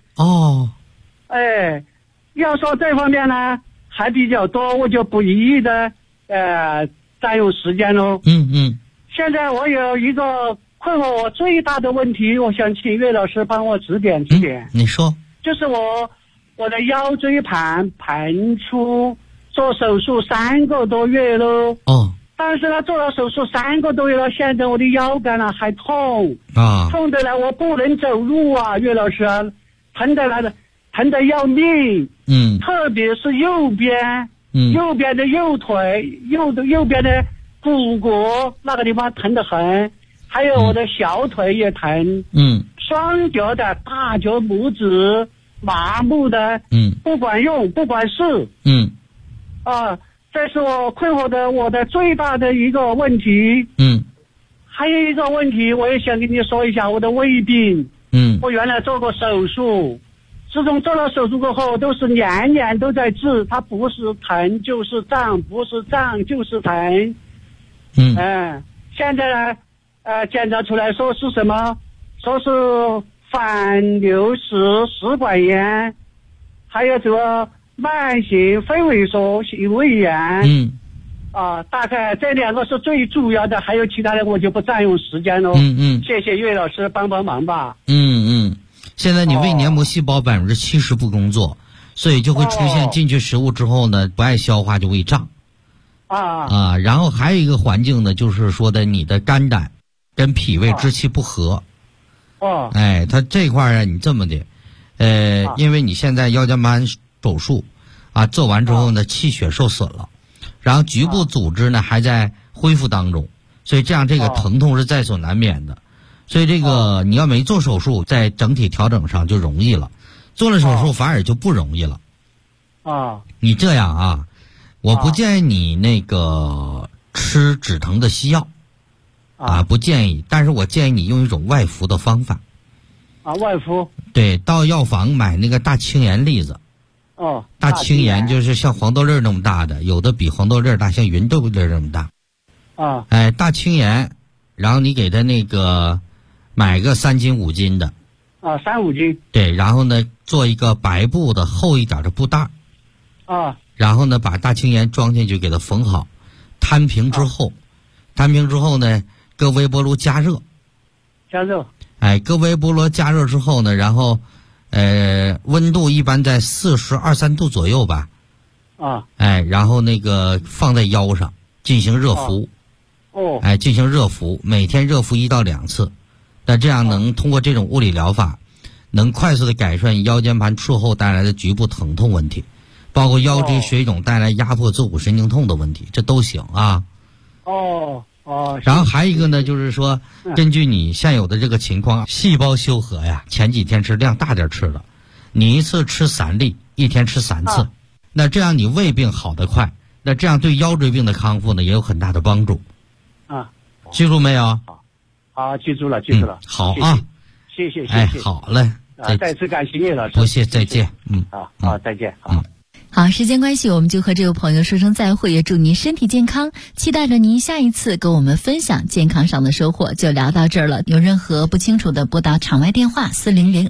要说这方面呢还比较多，我就不一一的占用时间喽。现在我有一个困惑我最大的问题，我想请岳老师帮我指点。 你说。 就是我的腰椎盘出做手术3个多月了。但是呢，做了手术3个多月了，现在我的腰杆呢还痛痛的呢，我不能走路啊，岳老师啊，疼的要命。特别是右边的右腿右边的骨骼那个地方疼得很，还有我的小腿也疼。双脚的大脚拇指麻木的。不管用不管事。这是我困惑的我的最大的一个问题。还有一个问题我也想跟你说一下，我的胃病。我原来做过手术，自从做了手术过后都是年年都在治，它不是疼就是胀，不是胀就是疼。现在呢检查出来说是什么，说是反流食管炎，还有这个慢性肺萎缩性胃炎。大概这2个是最主要的，还有其他的我就不占用时间了。谢谢岳老师帮忙吧。 现在你胃黏膜细胞70%不工作，所以就会出现进去食物之后呢不爱消化就胃胀。然后还有一个环境呢，就是说的你的肝胆跟脾胃之气不和。它这块啊，你这么的，因为你现在腰间盘手术做完之后呢，气血受损了，然后局部组织呢还在恢复当中，所以这样这个疼痛是在所难免的。所以这个你要没做手术，在整体调整上就容易了，做了手术反而就不容易了。你这样我不建议你那个吃止疼的西药不建议，但是我建议你用一种外服的方法。 外服。 对，到药房买那个大青盐粒子。大青盐就是像黄豆粒那么大的，有的比黄豆粒大，像芸豆粒这么大。大青盐，然后你给它那个买个3斤5斤的。 3、5斤。对， 然后呢做一个白布的厚一点的布袋。然后呢把大青盐装进去给它缝好，摊平之后呢搁微波炉加热。搁微波炉加热之后呢，然后温度一般在42、3度左右吧。然后那个放在腰上进行热敷。进行热敷，每天热敷1到2次。那这样能通过这种物理疗法，能快速的改善腰间盘术后带来的局部疼痛问题，包括腰椎水肿带来压迫坐骨神经痛的问题，这都行啊。然后还有一个呢，就是说根据你现有的这个情况，细胞修合呀，前几天是量大点吃的，你一次吃3粒，一天吃3次。那这样你胃病好得快，那这样对腰椎病的康复呢也有很大的帮助。记住没有？ 好，记住了。 好啊， 谢谢。 好嘞。 再次感谢岳老师。 不谢，再见。 再见。 好，时间关系，我们就和这位朋友说声再会，也祝您身体健康，期待着您下一次跟我们分享健康上的收获。就聊到这儿了，有任何不清楚的拨打场外电话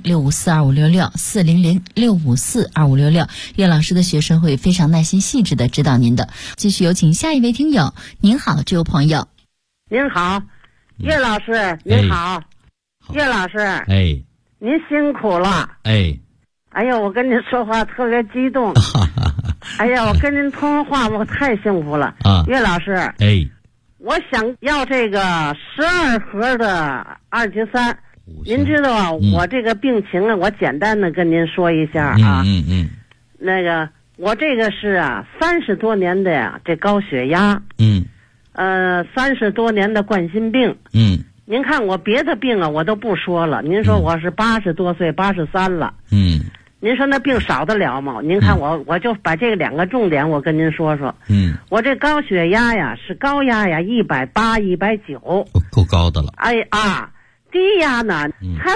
400-654-2566，400-654-2566，岳老师的学生会非常耐心细致的指导您的。继续有请下一位听友。您好，这位朋友。 您好，岳老师，您好。岳老师，您辛苦了。哎呀，我跟您说话特别激动。哎呀，我跟您通话我太幸福了。岳老师，我想要这个12盒的2级3。您知道我这个病情啊，我简单的跟您说一下啊。那个我这个是30多年的这高血压。 30多年的冠心病。您看我别的病啊，我都不说了。您说我是80多岁，83了。您说那病少得了吗？您看我就把这2个重点我跟您说说。我这高血压呀是高压呀180、190， 够高的了。 低压呢才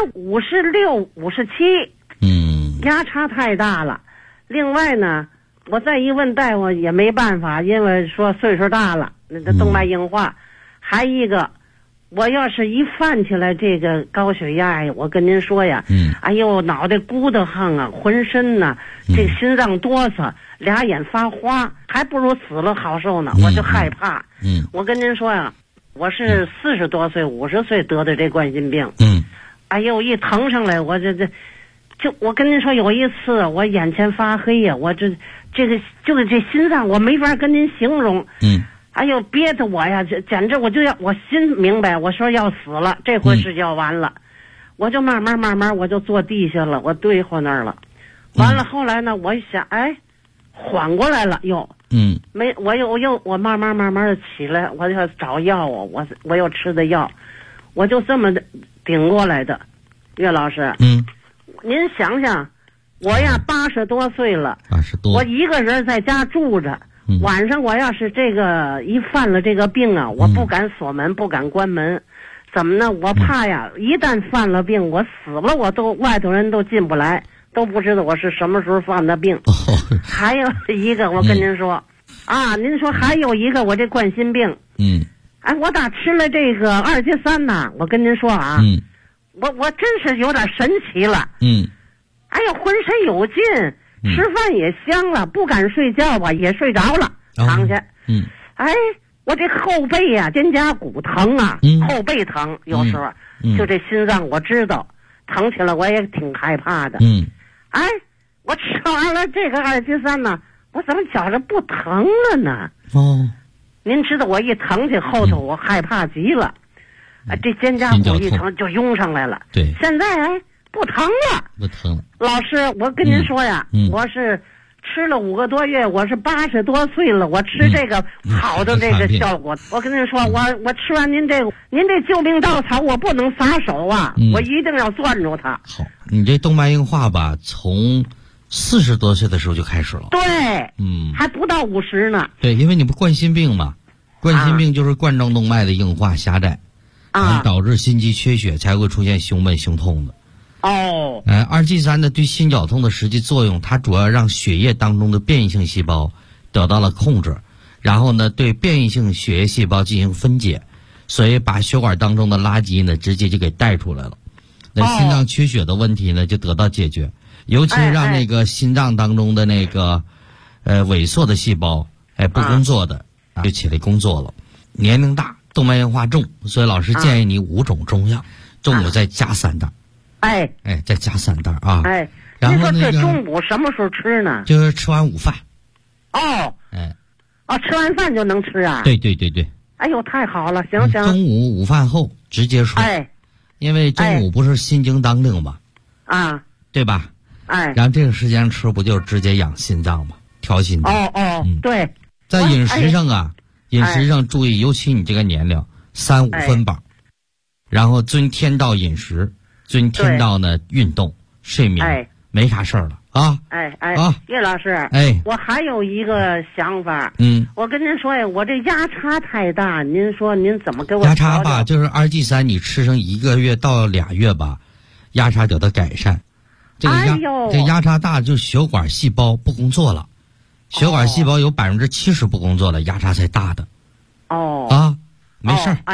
56、57，压差太大了。另外呢，我再一问大夫也没办法，因为说岁数大了，那动脉硬化。还一个，我要是一犯起来这个高血压呀，我跟您说呀，哎呦，脑袋咕得慌啊，浑身呢，这心脏哆嗦，俩眼发花，还不如死了好受呢，我就害怕。我跟您说呀，我是40多岁、50岁得的这冠心病。哎呦，一疼上来，我我跟您说，有一次我眼前发黑呀，我这个心脏，我没法跟您形容。哎呦，憋得我呀，简直我心明白，我说要死了，这回是要完了。我就慢慢我就坐地下了，我对付那儿了。完了后来呢，我一想，哎，缓过来了又。我慢慢的起来，我要找药啊，我又吃的药，我就这么顶过来的。岳老师，您想想，我呀80多岁了，80多，我一个人在家住着。晚上我要是这个一犯了这个病啊，我不敢锁门，不敢关门，怎么呢？我怕呀，一旦犯了病，我死了，外头人都进不来，都不知道我是什么时候犯的病。还有一个，我跟您说，您说还有一个，我这冠心病，我打吃了这个2级3呢，我跟您说啊，我真是有点神奇了，哎呀，浑身有劲。吃饭也香了，不敢睡觉吧，也睡着了，躺下。哎，我这后背呀，肩胛骨疼啊，后背疼，有时候就这心脏我知道疼起来，我也挺害怕的。哎，我吃完了这个2级3呢，我怎么觉着不疼了呢？您知道我一疼起后头，我害怕极了，这肩胛骨一疼就涌上来了。 对， 现在不疼了，老师，我跟您说呀，我是吃了5个多月，我是80多岁了，我吃这个好的这个效果。我跟您说，我吃完您这救命稻草，我不能撒手啊，我一定要攥住它。 好，你这动脉硬化吧，从40多岁的时候就开始了。 对，还不到50呢。 对，因为你不冠心病嘛，冠心病就是冠状动脉的硬化狭窄，导致心肌缺血，才会出现胸闷胸痛的。2剂3呢，对心绞痛的实际作用，它主要让血液当中的变异性细胞得到了控制，然后呢，对变异性血液细胞进行分解，所以把血管当中的垃圾呢，直接就给带出来了。那心脏缺血的问题呢，就得到解决，尤其让那个心脏当中的那个萎缩的细胞不工作的就起来工作了。年龄大，动脉硬化重，所以老师建议你5种中药，中午再加3袋。再加3袋啊！然后这中午什么时候吃呢？ 就是吃完午饭。 吃完饭就能吃啊？ 对。 哎呦，太好了！行。 中午午饭后直接睡。因为中午不是心经当令嘛，对吧？然后这个时间吃不就直接养心脏吗？调心脏。 对。 在饮食上饮食上注意，尤其你这个年龄，3、5分饱，然后遵天道饮食。遵天道呢，运动、睡眠，没啥事儿了啊！ 叶老师，我还有一个想法，我跟您说呀，我这压差太大，您说您怎么给我？ 压差吧，就是2剂3，你吃上1个月到2月吧，压差得到改善。这压差大，就血管细胞不工作了，血管细胞有70%不工作了，压差才大的。 哦。 没事儿。